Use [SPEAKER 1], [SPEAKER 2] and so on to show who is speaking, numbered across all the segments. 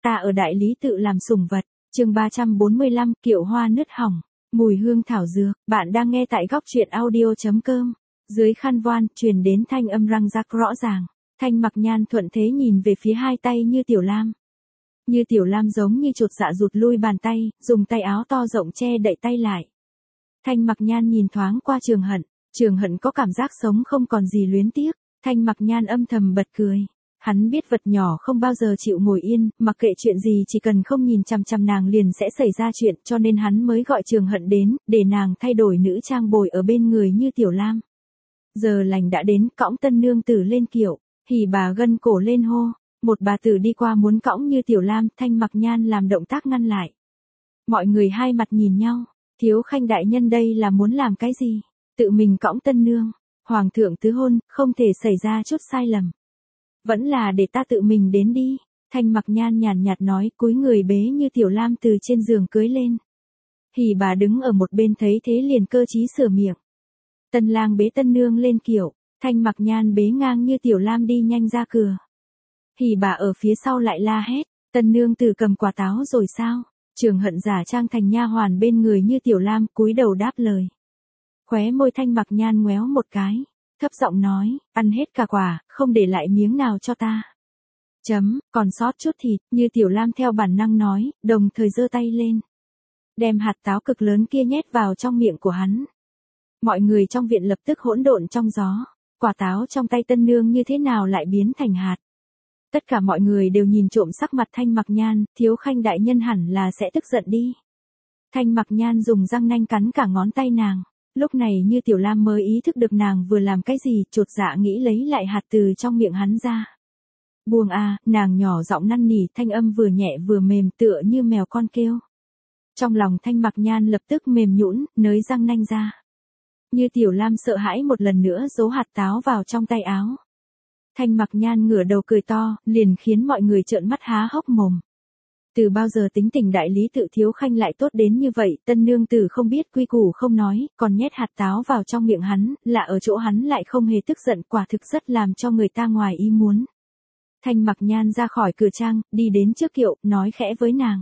[SPEAKER 1] Ta ở đại lý tự làm sủng vật, chương 345, kiệu hoa nứt hỏng, mùi hương thảo dược, bạn đang nghe tại góc truyện audio.com. Dưới khăn voan, truyền đến thanh âm răng rắc rõ ràng. Thanh Mặc Nhan thuận thế nhìn về phía hai tay Như Tiểu Lam. Như Tiểu Lam giống như chột dạ rụt lui bàn tay, dùng tay áo to rộng che đậy tay lại. Thanh Mặc Nhan nhìn thoáng qua Trường Hận có cảm giác sống không còn gì luyến tiếc. Thanh Mặc Nhan âm thầm bật cười. Hắn biết vật nhỏ không bao giờ chịu ngồi yên, mặc kệ chuyện gì chỉ cần không nhìn chằm chằm nàng liền sẽ xảy ra chuyện, cho nên hắn mới gọi Trường Hận đến, để nàng thay đổi nữ trang bồi ở bên người Như Tiểu Lam. Giờ lành đã đến, cõng tân nương tử lên kiệu, Hỉ Bà gân cổ lên hô. Một bà tử đi qua muốn cõng Như Tiểu Lam, Thanh Mặc Nhan làm động tác ngăn lại. Mọi người hai mặt nhìn nhau, Thiếu Khanh đại nhân đây là muốn làm cái gì? Tự mình cõng tân nương, Hoàng thượng tứ hôn, không thể xảy ra chút sai lầm. Vẫn là để ta tự mình đến đi, Thanh Mặc Nhan nhàn nhạt nói, cúi người bế Như Tiểu Lam từ trên giường cưới lên. Hỉ Bà đứng ở một bên thấy thế liền cơ trí sửa miệng. Tân lang bế tân nương lên kiệu, Thanh Mặc Nhan bế ngang Như Tiểu Lam đi nhanh ra cửa. Hỉ Bà ở phía sau lại la hét, tân nương tử cầm quả táo rồi sao? Trường Hận giả trang thành nha hoàn bên người Như Tiểu Lam cúi đầu đáp lời. Khóe môi Thanh Mặc Nhan ngoéo một cái, thấp giọng nói, ăn hết cả quả, không để lại miếng nào cho ta. Còn sót chút thịt, Như Tiểu Lam theo bản năng nói, đồng thời giơ tay lên. Đem hạt táo cực lớn kia nhét vào trong miệng của hắn. Mọi người trong viện lập tức hỗn độn trong gió, quả táo trong tay tân nương như thế nào lại biến thành hạt. Tất cả mọi người đều nhìn trộm sắc mặt Thanh Mặc Nhan, Thiếu Khanh đại nhân hẳn là sẽ tức giận đi. Thanh Mặc Nhan dùng răng nanh cắn cả ngón tay nàng. Lúc này Như Tiểu Lam mới ý thức được nàng vừa làm cái gì, chột dạ nghĩ lấy lại hạt từ trong miệng hắn ra. Buông a, nàng nhỏ giọng năn nỉ, thanh âm vừa nhẹ vừa mềm tựa như mèo con kêu. Trong lòng Thanh Mặc Nhan lập tức mềm nhũn, nới răng nanh ra. Như Tiểu Lam sợ hãi một lần nữa giấu hạt táo vào trong tay áo. Thanh Mặc Nhan ngửa đầu cười to, liền khiến mọi người trợn mắt há hốc mồm. Từ bao giờ tính tình đại lý tự Thiếu Khanh lại tốt đến như vậy, tân nương tử không biết quy củ không nói, còn nhét hạt táo vào trong miệng hắn, là ở chỗ hắn lại không hề tức giận, quả thực rất làm cho người ta ngoài ý muốn. Thanh Mặc Nhan ra khỏi cửa trang, đi đến trước kiệu, nói khẽ với nàng.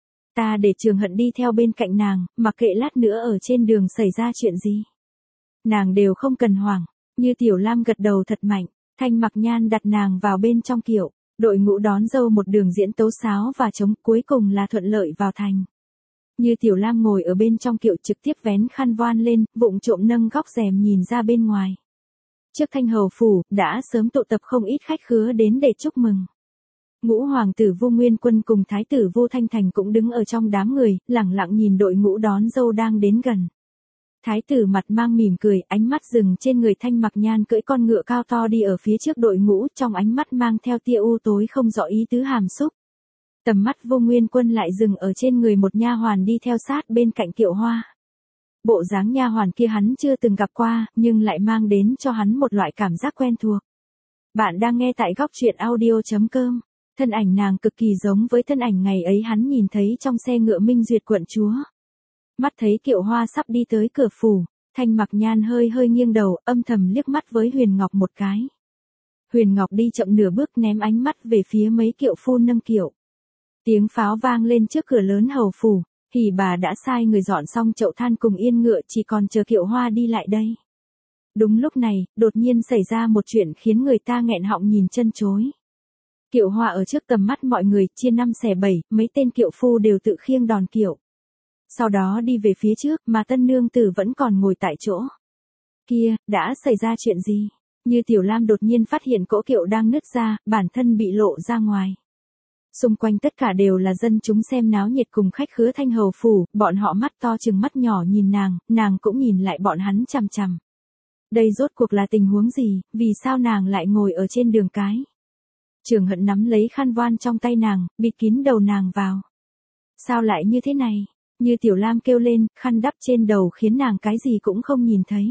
[SPEAKER 1] Ta để Trường Hận đi theo bên cạnh nàng, mặc kệ lát nữa ở trên đường xảy ra chuyện gì. Nàng đều không cần hoảng, Như Tiểu Lam gật đầu thật mạnh, Thanh Mặc Nhan đặt nàng vào bên trong kiệu. Đội ngũ đón dâu một đường diễn tấu sáo và trống, cuối cùng là thuận lợi vào thành. Như Tiểu Lam ngồi ở bên trong kiệu trực tiếp vén khăn voan lên, vụng trộm nâng góc rèm nhìn ra bên ngoài. Trước Thanh Hầu phủ, đã sớm tụ tập không ít khách khứa đến để chúc mừng. Ngũ hoàng tử Vu Nguyên Quân cùng thái tử Vu Thanh Thành cũng đứng ở trong đám người, lẳng lặng nhìn đội ngũ đón dâu đang đến gần. Thái tử mặt mang mỉm cười, ánh mắt dừng trên người Thanh Mặc Nhan cưỡi con ngựa cao to đi ở phía trước đội ngũ, trong ánh mắt mang theo tia u tối không rõ ý tứ hàm xúc. Tầm mắt Vô Nguyên Quân lại dừng ở trên người một nha hoàn đi theo sát bên cạnh kiệu hoa. Bộ dáng nha hoàn kia hắn chưa từng gặp qua, nhưng lại mang đến cho hắn một loại cảm giác quen thuộc. Bạn đang nghe tại góc truyện audio.com. Thân ảnh nàng cực kỳ giống với thân ảnh ngày ấy hắn nhìn thấy trong xe ngựa Minh Duyệt quận chúa. Mắt thấy kiệu hoa sắp đi tới cửa phủ, Thanh Mặc Nhan hơi nghiêng đầu, âm thầm liếc mắt với Huyền Ngọc một cái. Huyền Ngọc đi chậm nửa bước ném ánh mắt về phía mấy kiệu phu nâng kiệu. Tiếng pháo vang lên trước cửa lớn hầu phủ, Hỉ Bà đã sai người dọn xong chậu than cùng yên ngựa, chỉ còn chờ kiệu hoa đi lại đây. Đúng lúc này, đột nhiên xảy ra một chuyện khiến người ta nghẹn họng nhìn chân chối. Kiệu hoa ở trước tầm mắt mọi người, chia 5 xẻ 7, mấy tên kiệu phu đều tự khiêng đòn kiệu. Sau đó đi về phía trước, mà tân nương tử vẫn còn ngồi tại chỗ. Kia, đã xảy ra chuyện gì? Như Tiểu Lam đột nhiên phát hiện cỗ kiệu đang nứt ra, bản thân bị lộ ra ngoài. Xung quanh tất cả đều là dân chúng xem náo nhiệt cùng khách khứa Thanh Hầu phủ, bọn họ mắt to chừng mắt nhỏ nhìn nàng cũng nhìn lại bọn hắn chằm chằm. Đây rốt cuộc là tình huống gì, vì sao nàng lại ngồi ở trên đường cái? Trường Hận nắm lấy khăn voan trong tay nàng, bịt kín đầu nàng vào. Sao lại như thế này? Như Tiểu Lam kêu lên, khăn đắp trên đầu khiến nàng cái gì cũng không nhìn thấy.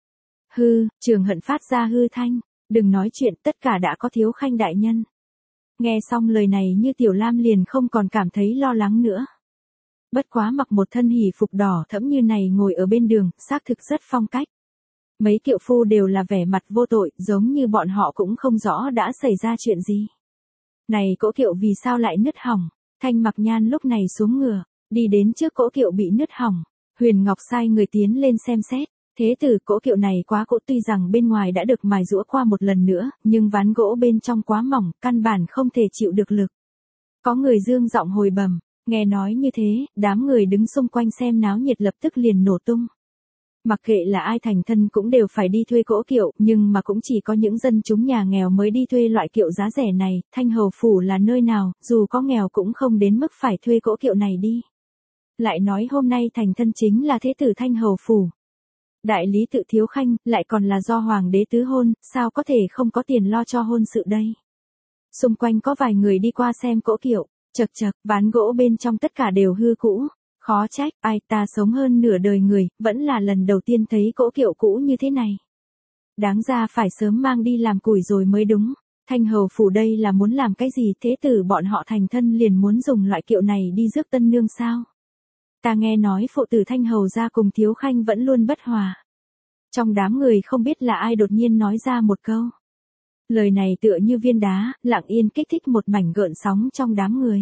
[SPEAKER 1] Hư, Trường Hận phát ra hư thanh, đừng nói chuyện, tất cả đã có Thiếu Khanh đại nhân. Nghe xong lời này Như Tiểu Lam liền không còn cảm thấy lo lắng nữa. Bất quá mặc một thân hỉ phục đỏ thẫm như này ngồi ở bên đường, xác thực rất phong cách. Mấy kiệu phu đều là vẻ mặt vô tội, giống như bọn họ cũng không rõ đã xảy ra chuyện gì. Này cỗ kiệu vì sao lại nứt hỏng? Thanh Mặc Nhan lúc này xuống ngựa, đi đến trước cỗ kiệu bị nứt hỏng. Huyền Ngọc sai người tiến lên xem xét. Thế tử, cỗ kiệu này quá cỗ, tuy rằng bên ngoài đã được mài giũa qua một lần nữa, nhưng ván gỗ bên trong quá mỏng, căn bản không thể chịu được lực. Có người dương giọng hồi bẩm, nghe nói như thế, đám người đứng xung quanh xem náo nhiệt lập tức liền nổ tung. Mặc kệ là ai thành thân cũng đều phải đi thuê cỗ kiệu, nhưng mà cũng chỉ có những dân chúng nhà nghèo mới đi thuê loại kiệu giá rẻ này. Thanh Hầu Phủ là nơi nào, dù có nghèo cũng không đến mức phải thuê cỗ kiệu này đi. Lại nói hôm nay thành thân chính là thế tử Thanh Hầu Phủ. Đại lý tự Thiếu Khanh, lại còn là do hoàng đế tứ hôn, sao có thể không có tiền lo cho hôn sự đây. Xung quanh có vài người đi qua xem cỗ kiệu, chật chật, ván gỗ bên trong tất cả đều hư cũ. Khó trách, ai, ta sống hơn nửa đời người, vẫn là lần đầu tiên thấy cỗ kiệu cũ như thế này. Đáng ra phải sớm mang đi làm củi rồi mới đúng. Thanh Hầu Phủ đây là muốn làm cái gì, thế tử bọn họ thành thân liền muốn dùng loại kiệu này đi rước tân nương sao? Ta nghe nói phụ tử Thanh Hầu gia cùng Thiếu Khanh vẫn luôn bất hòa. Trong đám người không biết là ai đột nhiên nói ra một câu. Lời này tựa như viên đá, lặng yên kích thích một mảnh gợn sóng trong đám người.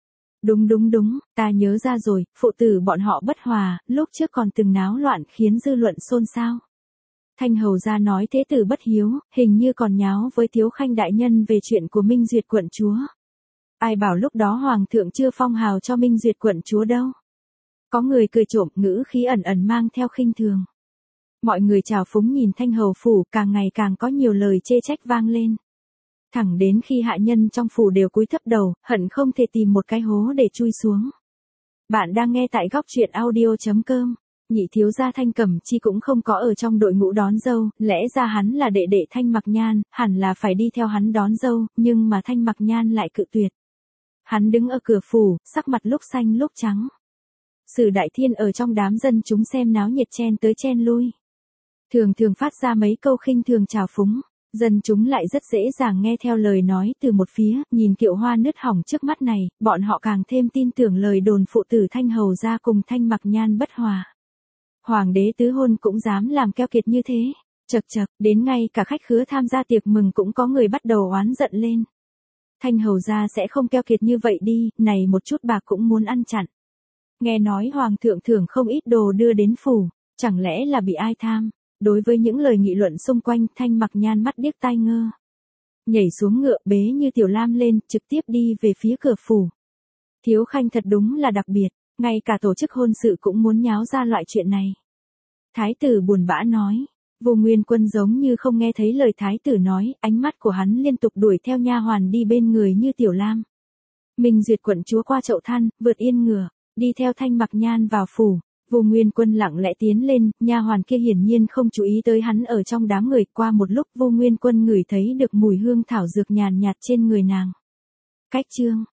[SPEAKER 1] Đúng, ta nhớ ra rồi, phụ tử bọn họ bất hòa, lúc trước còn từng náo loạn khiến dư luận xôn xao. Thanh Hầu gia nói thế tử bất hiếu, hình như còn nháo với Thiếu Khanh đại nhân về chuyện của Minh Duyệt quận chúa. Ai bảo lúc đó hoàng thượng chưa phong hào cho Minh Duyệt quận chúa đâu. Có người cười trộm, ngữ khí ẩn ẩn mang theo khinh thường. Mọi người trào phúng nhìn Thanh Hầu Phủ, càng ngày càng có nhiều lời chê trách vang lên. Thẳng đến khi hạ nhân trong phủ đều cúi thấp đầu, hận không thể tìm một cái hố để chui xuống. Bạn đang nghe tại góc truyện audio.com. Nhị thiếu gia Thanh Cẩm Chi cũng không có ở trong đội ngũ đón dâu, lẽ ra hắn là đệ đệ Thanh Mặc Nhan, hẳn là phải đi theo hắn đón dâu, nhưng mà Thanh Mặc Nhan lại cự tuyệt. Hắn đứng ở cửa phủ, sắc mặt lúc xanh lúc trắng. Sử Đại Thiên ở trong đám dân chúng xem náo nhiệt chen tới chen lui. Thường phát ra mấy câu khinh thường trào phúng, dân chúng lại rất dễ dàng nghe theo lời nói từ một phía, nhìn kiệu hoa nứt hỏng trước mắt này, bọn họ càng thêm tin tưởng lời đồn phụ tử Thanh Hầu gia cùng Thanh Mặc Nhan bất hòa. Hoàng đế tứ hôn cũng dám làm keo kiệt như thế, chật, đến ngay cả khách khứa tham gia tiệc mừng cũng có người bắt đầu oán giận lên. Thanh Hầu gia sẽ không keo kiệt như vậy đi, này một chút bạc cũng muốn ăn chặn. Nghe nói hoàng thượng thưởng không ít đồ đưa đến phủ, chẳng lẽ là bị ai tham? Đối với những lời nghị luận xung quanh, Thanh Mặc Nhan mắt điếc tai ngơ. Nhảy xuống ngựa bế như tiểu lam lên, trực tiếp đi về phía cửa phủ. Thiếu Khanh thật đúng là đặc biệt, ngay cả tổ chức hôn sự cũng muốn nháo ra loại chuyện này. Thái tử buồn bã nói. Vô Nguyên Quân giống như không nghe thấy lời thái tử nói, ánh mắt của hắn liên tục đuổi theo nha hoàn đi bên người như tiểu lam. Minh Duyệt quận chúa qua chậu than, vượt yên ngựa, đi theo Thanh Mặc Nhan vào phủ. Vô Nguyên Quân lặng lẽ tiến lên, nha hoàn kia hiển nhiên không chú ý tới hắn ở trong đám người. Qua một lúc Vô Nguyên Quân ngửi thấy được mùi hương thảo dược nhàn nhạt trên người nàng. Cách chương